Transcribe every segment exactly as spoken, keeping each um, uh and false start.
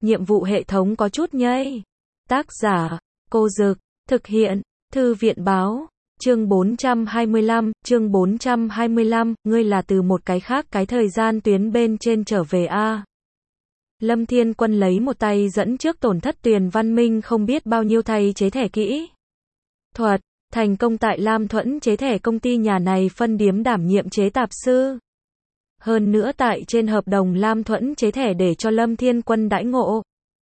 nhiệm vụ hệ thống có chút nhây. Tác giả, Cô Dực, thực hiện, Thư viện Báo, chương bốn trăm hai mươi lăm, chương bốn trăm hai mươi lăm, ngươi là từ một cái khác cái thời gian tuyến bên trên trở về a. Lâm Thiên Quân lấy một tay dẫn trước tổn thất Tuyền Văn Minh không biết bao nhiêu thay chế thẻ kỹ thuật, thành công tại Lam Thuẫn chế thẻ công ty nhà này phân điếm đảm nhiệm chế tạp sư. Hơn nữa tại trên hợp đồng Lam Thuẫn chế thẻ để cho Lâm Thiên Quân đãi ngộ.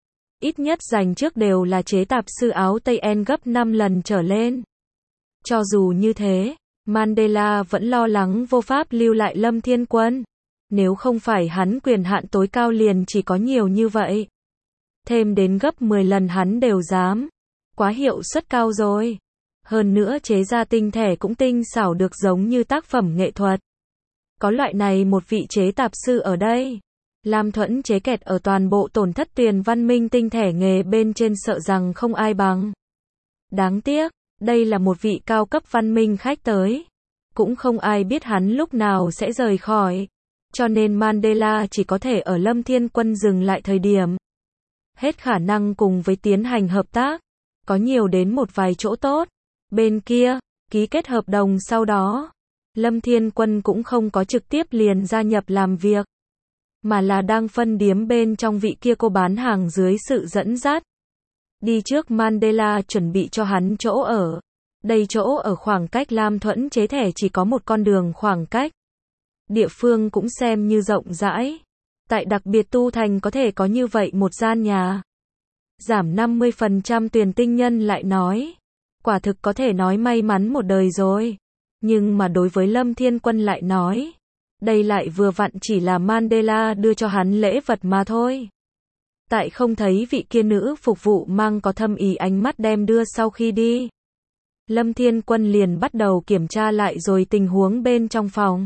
Ít nhất dành trước đều là chế tạp sư áo Tây En gấp năm lần trở lên. Cho dù như thế, Mandela vẫn lo lắng vô pháp lưu lại Lâm Thiên Quân. Nếu không phải hắn quyền hạn tối cao liền chỉ có nhiều như vậy. Thêm đến gấp mười lần hắn đều dám. Quá hiệu suất cao rồi. Hơn nữa chế ra tinh thể cũng tinh xảo được giống như tác phẩm nghệ thuật. Có loại này một vị chế tạp sư ở đây. Lam Thuẫn chế kẹt ở toàn bộ tổn thất Tuyền Văn Minh tinh thể nghề bên trên sợ rằng không ai bằng. Đáng tiếc, đây là một vị cao cấp văn minh khách tới. Cũng không ai biết hắn lúc nào sẽ rời khỏi. Cho nên Mandela chỉ có thể ở Lâm Thiên Quân dừng lại thời điểm. Hết khả năng cùng với tiến hành hợp tác. Có nhiều đến một vài chỗ tốt. Bên kia, ký kết hợp đồng sau đó. Lâm Thiên Quân cũng không có trực tiếp liền gia nhập làm việc. Mà là đang phân điếm bên trong vị kia cô bán hàng dưới sự dẫn dắt. Đi trước Mandela chuẩn bị cho hắn chỗ ở. Đây chỗ ở khoảng cách Lam Thuẫn chế thẻ chỉ có một con đường khoảng cách. Địa phương cũng xem như rộng rãi. Tại đặc biệt tu thành có thể có như vậy một gian nhà. Giảm năm mươi phần trăm Tuyền Tinh Nhân lại nói. Quả thực có thể nói may mắn một đời rồi. Nhưng mà đối với Lâm Thiên Quân lại nói. Đây lại vừa vặn chỉ là Mandela đưa cho hắn lễ vật mà thôi. Tại không thấy vị kia nữ phục vụ mang có thâm ý ánh mắt đem đưa sau khi đi. Lâm Thiên Quân liền bắt đầu kiểm tra lại rồi tình huống bên trong phòng.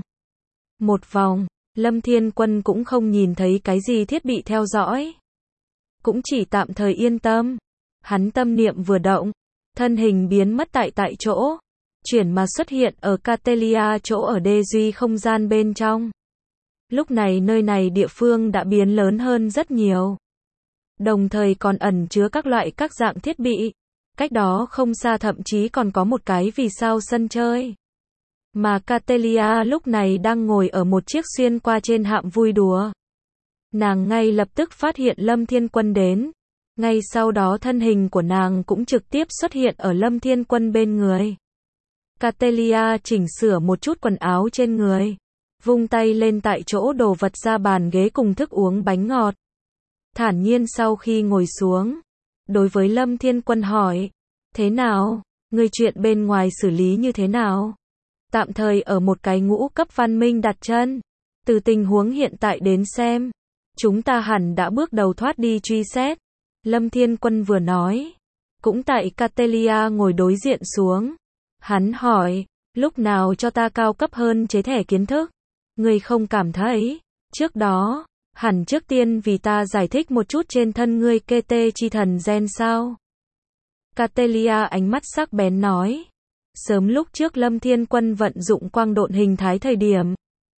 Một vòng, Lâm Thiên Quân cũng không nhìn thấy cái gì thiết bị theo dõi. Cũng chỉ tạm thời yên tâm. Hắn tâm niệm vừa động, thân hình biến mất tại tại chỗ. Chuyển mà xuất hiện ở Catelia chỗ ở đê duy không gian bên trong. Lúc này nơi này địa phương đã biến lớn hơn rất nhiều. Đồng thời còn ẩn chứa các loại các dạng thiết bị. Cách đó không xa thậm chí còn có một cái vì sao sân chơi. Mà Catelia lúc này đang ngồi ở một chiếc xuyên qua trên hạm vui đùa. Nàng ngay lập tức phát hiện Lâm Thiên Quân đến. Ngay sau đó thân hình của nàng cũng trực tiếp xuất hiện ở Lâm Thiên Quân bên người. Catelia chỉnh sửa một chút quần áo trên người. Vung tay lên tại chỗ đồ vật ra bàn ghế cùng thức uống bánh ngọt. Thản nhiên sau khi ngồi xuống. Đối với Lâm Thiên Quân hỏi. Thế nào? Người chuyện bên ngoài xử lý như thế nào? Tạm thời ở một cái ngũ cấp văn minh đặt chân. Từ tình huống hiện tại đến xem. Chúng ta hẳn đã bước đầu thoát đi truy xét. Lâm Thiên Quân vừa nói. Cũng tại Catelia ngồi đối diện xuống. Hắn hỏi, lúc nào cho ta cao cấp hơn chế thẻ kiến thức? Ngươi không cảm thấy, trước đó, hẳn trước tiên vì ta giải thích một chút trên thân ngươi kê tê chi thần gen sao? Catelia ánh mắt sắc bén nói. Sớm lúc trước Lâm Thiên Quân vận dụng quang độn hình thái thời điểm.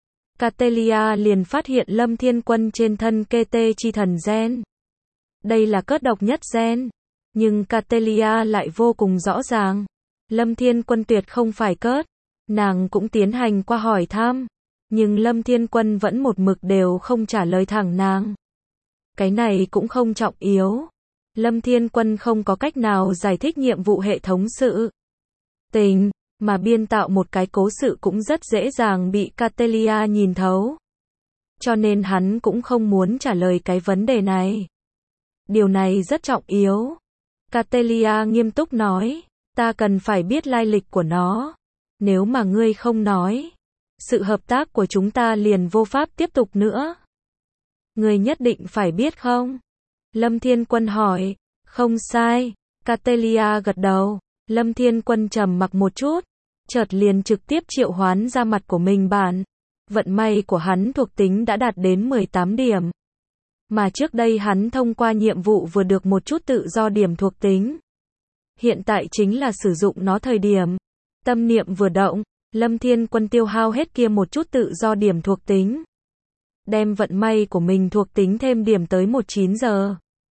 Catelia liền phát hiện Lâm Thiên Quân trên thân kê tê chi thần gen. Đây là cất độc nhất gen. Nhưng Catelia lại vô cùng rõ ràng. Lâm Thiên Quân tuyệt không phải cớt. Nàng cũng tiến hành qua hỏi thăm. Nhưng Lâm Thiên Quân vẫn một mực đều không trả lời thẳng nàng. Cái này cũng không trọng yếu. Lâm Thiên Quân không có cách nào giải thích nhiệm vụ hệ thống sự tình, mà biên tạo một cái cố sự cũng rất dễ dàng bị Catelia nhìn thấu. Cho nên hắn cũng không muốn trả lời cái vấn đề này. Điều này rất trọng yếu. Catelia nghiêm túc nói. Ta cần phải biết lai lịch của nó. Nếu mà ngươi không nói, sự hợp tác của chúng ta liền vô pháp tiếp tục nữa. Ngươi nhất định phải biết không? Lâm Thiên Quân hỏi. Không sai. Catelia gật đầu. Lâm Thiên Quân trầm mặc một chút. Chợt liền trực tiếp triệu hoán ra mặt của mình bản. Vận may của hắn thuộc tính đã đạt đến mười tám điểm. Mà trước đây hắn thông qua nhiệm vụ vừa được một chút tự do điểm thuộc tính. Hiện tại chính là sử dụng nó thời điểm. Tâm niệm vừa động, Lâm Thiên Quân tiêu hao hết kia một chút tự do điểm thuộc tính. Đem vận may của mình thuộc tính thêm điểm tới mười chín giờ.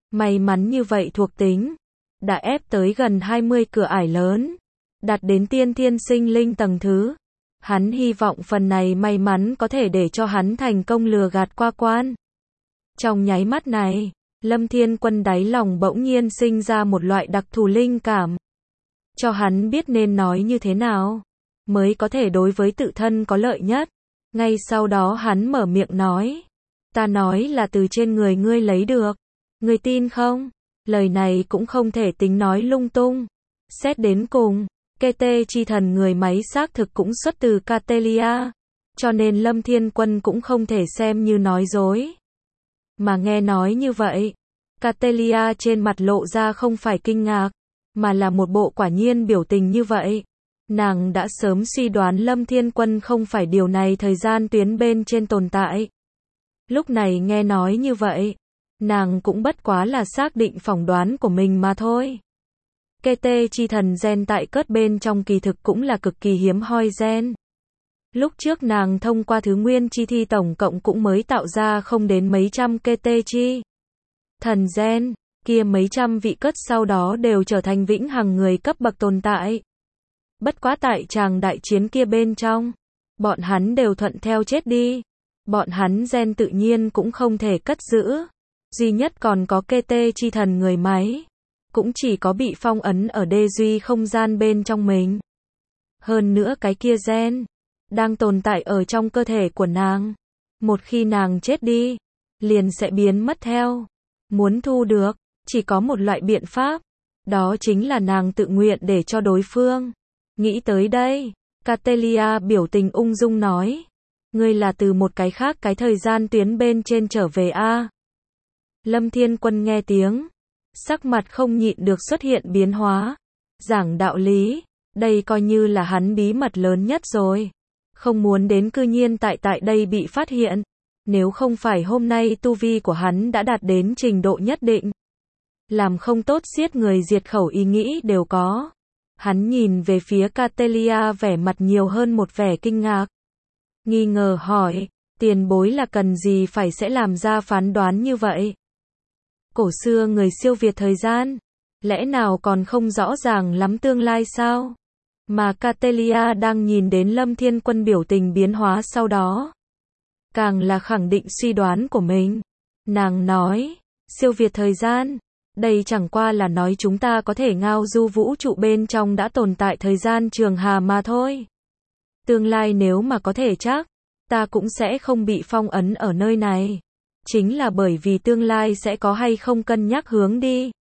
May mắn như vậy thuộc tính, đã ép tới gần hai mươi cửa ải lớn, đạt đến tiên thiên sinh linh tầng thứ. Hắn hy vọng phần này may mắn có thể để cho hắn thành công lừa gạt qua quan. Trong nháy mắt này, Lâm Thiên Quân đáy lòng bỗng nhiên sinh ra một loại đặc thù linh cảm. Cho hắn biết nên nói như thế nào, mới có thể đối với tự thân có lợi nhất. Ngay sau đó hắn mở miệng nói. Ta nói là từ trên người ngươi lấy được. Ngươi tin không? Lời này cũng không thể tính nói lung tung. Xét đến cùng, kê tê chi thần người máy xác thực cũng xuất từ Catelia. Cho nên Lâm Thiên Quân cũng không thể xem như nói dối. Mà nghe nói như vậy, Catelia trên mặt lộ ra không phải kinh ngạc, mà là một bộ quả nhiên biểu tình như vậy. Nàng đã sớm suy đoán Lâm Thiên Quân không phải điều này thời gian tuyến bên trên tồn tại. Lúc này nghe nói như vậy, nàng cũng bất quá là xác định phỏng đoán của mình mà thôi. Kê tê chi thần gen tại cớt bên trong kỳ thực cũng là cực kỳ hiếm hoi gen. Lúc trước nàng thông qua thứ nguyên chi thi tổng cộng cũng mới tạo ra không đến mấy trăm kê tê chi thần gen, kia mấy trăm vị cất sau đó đều trở thành vĩnh hằng người cấp bậc tồn tại. Bất quá tại tràng đại chiến kia bên trong, bọn hắn đều thuận theo chết đi. Bọn hắn gen tự nhiên cũng không thể cất giữ. Duy nhất còn có kê tê chi thần người máy, cũng chỉ có bị phong ấn ở đê duy không gian bên trong mình. Hơn nữa cái kia gen đang tồn tại ở trong cơ thể của nàng. Một khi nàng chết đi, liền sẽ biến mất theo. Muốn thu được, chỉ có một loại biện pháp, đó chính là nàng tự nguyện để cho đối phương. Nghĩ tới đây, Catelia biểu tình ung dung nói. Ngươi là từ một cái khác cái thời gian tuyến bên trên trở về a. Lâm Thiên Quân nghe tiếng, sắc mặt không nhịn được xuất hiện biến hóa. Giảng đạo lý, đây coi như là hắn bí mật lớn nhất rồi. Không muốn đến cư nhiên tại tại đây bị phát hiện. Nếu không phải hôm nay tu vi của hắn đã đạt đến trình độ nhất định, làm không tốt giết người diệt khẩu ý nghĩ đều có. Hắn nhìn về phía Catelia vẻ mặt nhiều hơn một vẻ kinh ngạc. Nghi ngờ hỏi, tiền bối là cần gì phải sẽ làm ra phán đoán như vậy? Cổ xưa người siêu việt thời gian, lẽ nào còn không rõ ràng lắm tương lai sao? Mà Catelia đang nhìn đến Lâm Thiên Quân biểu tình biến hóa sau đó, càng là khẳng định suy đoán của mình. Nàng nói, siêu việt thời gian, đây chẳng qua là nói chúng ta có thể ngao du vũ trụ bên trong đã tồn tại thời gian trường hà mà thôi. Tương lai nếu mà có thể chắc, ta cũng sẽ không bị phong ấn ở nơi này. Chính là bởi vì tương lai sẽ có hay không cân nhắc hướng đi.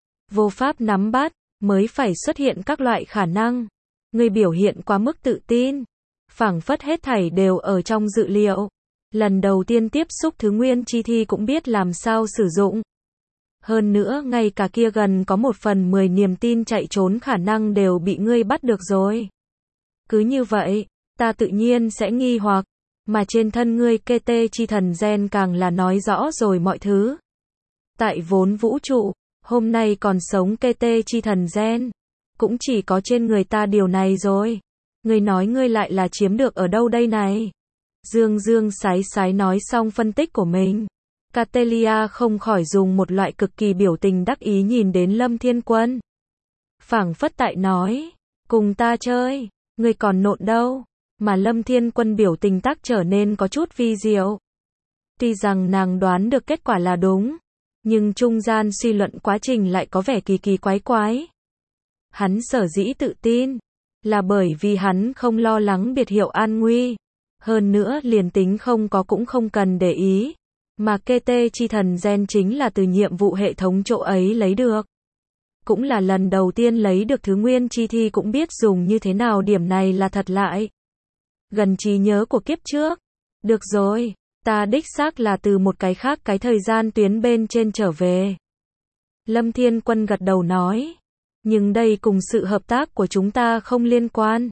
Vô pháp nắm bắt, mới phải xuất hiện các loại khả năng. Người biểu hiện quá mức tự tin, phảng phất hết thảy đều ở trong dự liệu. Lần đầu tiên tiếp xúc thứ nguyên chi thi cũng biết làm sao sử dụng. Hơn nữa ngay cả kia gần có một phần mười niềm tin chạy trốn khả năng đều bị ngươi bắt được rồi. Cứ như vậy, ta tự nhiên sẽ nghi hoặc, mà trên thân ngươi kê tê chi thần gen càng là nói rõ rồi mọi thứ. Tại vốn vũ trụ, hôm nay còn sống kê tê chi thần gen, cũng chỉ có trên người ta điều này rồi. Ngươi nói ngươi lại là chiếm được ở đâu đây này? Dương dương sái sái nói xong phân tích của mình. Catelia không khỏi dùng một loại cực kỳ biểu tình đắc ý nhìn đến Lâm Thiên Quân. Phảng phất tại nói, cùng ta chơi, ngươi còn nộn đâu, mà Lâm Thiên Quân biểu tình tác trở nên có chút vi diệu. Tuy rằng nàng đoán được kết quả là đúng, nhưng trung gian suy luận quá trình lại có vẻ kỳ kỳ quái quái. Hắn sở dĩ tự tin, là bởi vì hắn không lo lắng biệt hiệu an nguy. Hơn nữa liền tính không có cũng không cần để ý. Mà kê tê chi thần gen chính là từ nhiệm vụ hệ thống chỗ ấy lấy được. Cũng là lần đầu tiên lấy được thứ nguyên chi thi cũng biết dùng như thế nào, điểm này là thật lại. Gần trí nhớ của kiếp trước. Được rồi, ta đích xác là từ một cái khác cái thời gian tuyến bên trên trở về. Lâm Thiên Quân gật đầu nói. Nhưng đây cùng sự hợp tác của chúng ta không liên quan.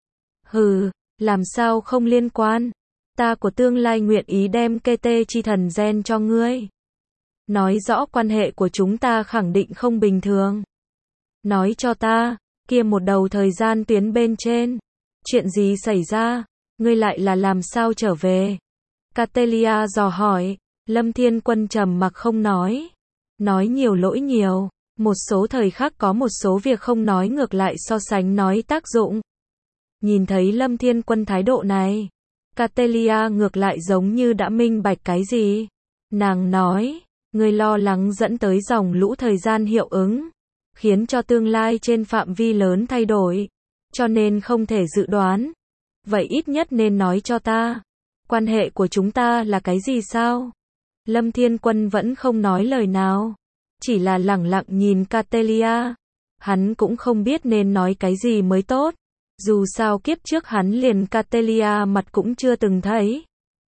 Hừ, làm sao không liên quan? Ta của tương lai nguyện ý đem kê tê chi thần gen cho ngươi. Nói rõ quan hệ của chúng ta khẳng định không bình thường. Nói cho ta, kia một đầu thời gian tuyến bên trên. Chuyện gì xảy ra? Ngươi lại là làm sao trở về? Catelia dò hỏi. Lâm Thiên Quân trầm mặc không nói. Nói nhiều lỗi nhiều, một số thời khắc có một số việc không nói ngược lại so sánh nói tác dụng. Nhìn thấy Lâm Thiên Quân thái độ này, Catelia ngược lại giống như đã minh bạch cái gì. Nàng nói, ngươi lo lắng dẫn tới dòng lũ thời gian hiệu ứng, khiến cho tương lai trên phạm vi lớn thay đổi, cho nên không thể dự đoán. Vậy ít nhất nên nói cho ta, quan hệ của chúng ta là cái gì sao? Lâm Thiên Quân vẫn không nói lời nào, chỉ là lẳng lặng nhìn Catelia. Hắn cũng không biết nên nói cái gì mới tốt, dù sao kiếp trước hắn liền Catelia mặt cũng chưa từng thấy.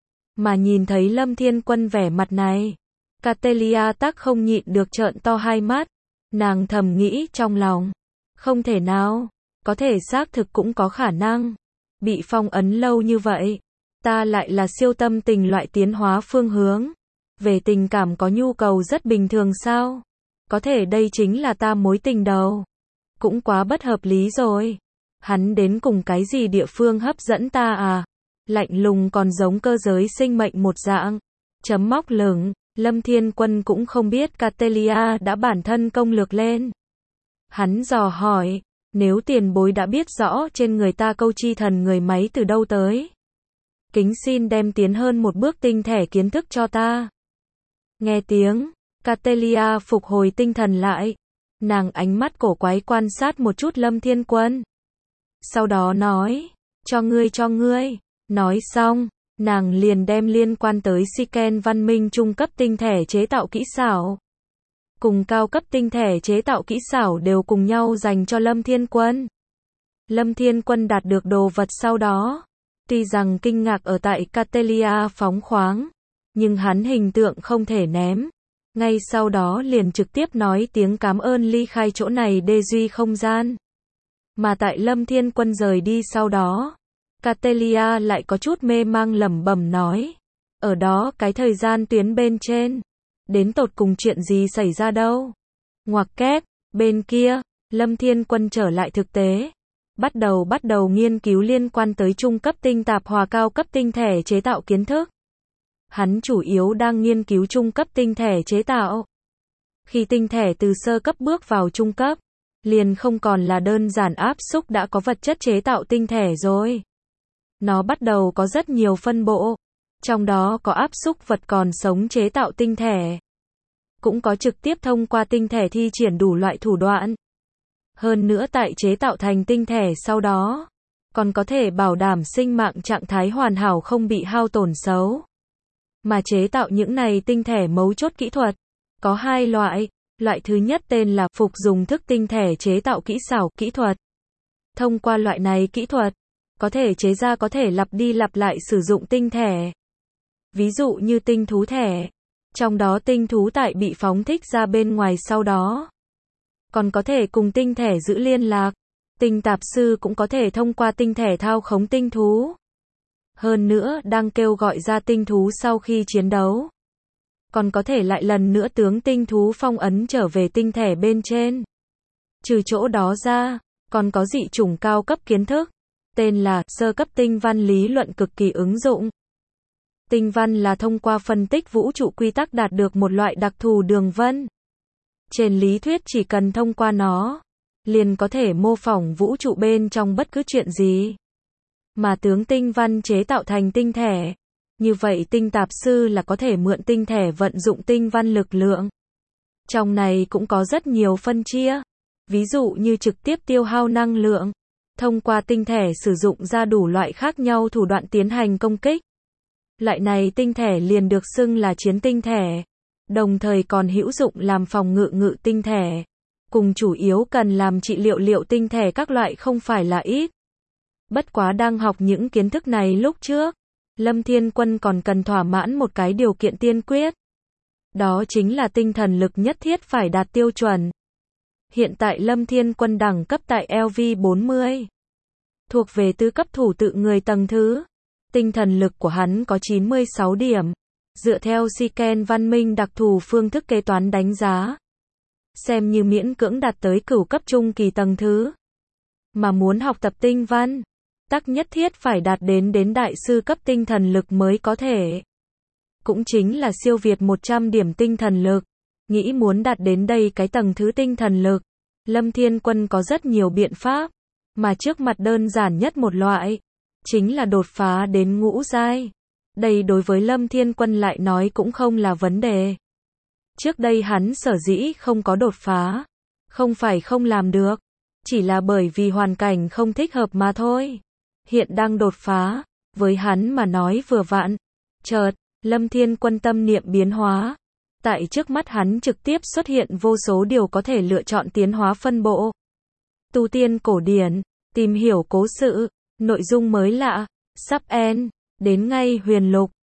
Mà nhìn thấy Lâm Thiên Quân vẻ mặt này, Catelia tắc không nhịn được trợn to hai mắt. Nàng thầm nghĩ trong lòng, không thể nào, có thể xác thực cũng có khả năng. Bị phong ấn lâu như vậy, ta lại là siêu tâm tình loại tiến hóa phương hướng. Về tình cảm có nhu cầu rất bình thường sao? Có thể đây chính là ta mối tình đầu. Cũng quá bất hợp lý rồi. Hắn đến cùng cái gì địa phương hấp dẫn ta à? Lạnh lùng còn giống cơ giới sinh mệnh một dạng. Chấm móc lửng, Lâm Thiên Quân cũng không biết Catelia đã bản thân công lược lên. Hắn dò hỏi, nếu tiền bối đã biết rõ trên người ta câu chi thần người máy từ đâu tới, kính xin đem tiến hơn một bước tinh thể kiến thức cho ta. Nghe tiếng, Catelia phục hồi tinh thần lại. Nàng ánh mắt cổ quái quan sát một chút Lâm Thiên Quân. Sau đó nói, cho ngươi cho ngươi. Nói xong, nàng liền đem liên quan tới Siken văn minh trung cấp tinh thể chế tạo kỹ xảo, cùng cao cấp tinh thể chế tạo kỹ xảo đều cùng nhau dành cho Lâm Thiên Quân. Lâm Thiên Quân đạt được đồ vật sau đó, tuy rằng kinh ngạc ở tại Catelia phóng khoáng, nhưng hắn hình tượng không thể ném. Ngay sau đó liền trực tiếp nói tiếng cảm ơn ly khai chỗ này đê duy không gian. Mà tại Lâm Thiên Quân rời đi sau đó, Catelia lại có chút mê mang lẩm bẩm nói, ở đó cái thời gian tuyến bên trên, đến tột cùng chuyện gì xảy ra đâu. Ngoặc kép, bên kia, Lâm Thiên Quân trở lại thực tế, bắt đầu bắt đầu nghiên cứu liên quan tới trung cấp tinh tạp hòa cao cấp tinh thể chế tạo kiến thức. Hắn chủ yếu đang nghiên cứu trung cấp tinh thể chế tạo. Khi tinh thể từ sơ cấp bước vào trung cấp, liền không còn là đơn giản áp xúc đã có vật chất chế tạo tinh thể rồi. Nó bắt đầu có rất nhiều phân bộ, trong đó có áp xúc vật còn sống chế tạo tinh thể. Cũng có trực tiếp thông qua tinh thể thi triển đủ loại thủ đoạn. Hơn nữa tại chế tạo thành tinh thể sau đó, còn có thể bảo đảm sinh mạng trạng thái hoàn hảo không bị hao tổn xấu. Mà chế tạo những này tinh thể mấu chốt kỹ thuật, có hai loại. Loại thứ nhất tên là phục dùng thức tinh thể chế tạo kỹ xảo kỹ thuật. Thông qua loại này kỹ thuật, có thể chế ra có thể lặp đi lặp lại sử dụng tinh thể. Ví dụ như tinh thú thể, trong đó tinh thú tại bị phóng thích ra bên ngoài sau đó, còn có thể cùng tinh thể giữ liên lạc. Tinh tạp sư cũng có thể thông qua tinh thể thao khống tinh thú. Hơn nữa đang kêu gọi ra tinh thú sau khi chiến đấu, còn có thể lại lần nữa tướng tinh thú phong ấn trở về tinh thể bên trên. Trừ chỗ đó ra, còn có dị chủng cao cấp kiến thức, tên là sơ cấp tinh văn lý luận cực kỳ ứng dụng. Tinh văn là thông qua phân tích vũ trụ quy tắc đạt được một loại đặc thù đường vân. Trên lý thuyết chỉ cần thông qua nó, liền có thể mô phỏng vũ trụ bên trong bất cứ chuyện gì. Mà tướng tinh văn chế tạo thành tinh thể. Như vậy tinh tạp sư là có thể mượn tinh thể vận dụng tinh văn lực lượng. Trong này cũng có rất nhiều phân chia. Ví dụ như trực tiếp tiêu hao năng lượng. Thông qua tinh thể sử dụng ra đủ loại khác nhau thủ đoạn tiến hành công kích. Loại này tinh thể liền được xưng là chiến tinh thể. Đồng thời còn hữu dụng làm phòng ngự ngự tinh thể. Cùng chủ yếu cần làm trị liệu liệu tinh thể các loại không phải là ít. Bất quá đang học những kiến thức này lúc trước, Lâm Thiên Quân còn cần thỏa mãn một cái điều kiện tiên quyết. Đó chính là tinh thần lực nhất thiết phải đạt tiêu chuẩn. Hiện tại Lâm Thiên Quân đẳng cấp tại L V bốn mươi. Thuộc về tứ cấp thủ tự người tầng thứ. Tinh thần lực của hắn có chín mươi sáu điểm. Dựa theo Siken văn minh đặc thù phương thức kế toán đánh giá, xem như miễn cưỡng đạt tới cửu cấp trung kỳ tầng thứ. Mà muốn học tập tinh văn, tắc nhất thiết phải đạt đến đến đại sư cấp tinh thần lực mới có thể. Cũng chính là siêu việt một trăm điểm tinh thần lực. nghĩ muốn đạt đến đây cái tầng thứ tinh thần lực, Lâm Thiên Quân có rất nhiều biện pháp, mà trước mặt đơn giản nhất một loại, chính là đột phá đến ngũ giai. Đây đối với Lâm Thiên Quân lại nói cũng không là vấn đề. Trước đây hắn sở dĩ không có đột phá, không phải không làm được, chỉ là bởi vì hoàn cảnh không thích hợp mà thôi. Hiện đang đột phá, với hắn mà nói vừa vặn. Chợt, Lâm Thiên Quân tâm niệm biến hóa. Tại trước mắt hắn trực tiếp xuất hiện vô số điều có thể lựa chọn tiến hóa phân bộ. Tu tiên cổ điển, tìm hiểu cố sự, nội dung mới lạ, sắp end, đến ngay huyền lục,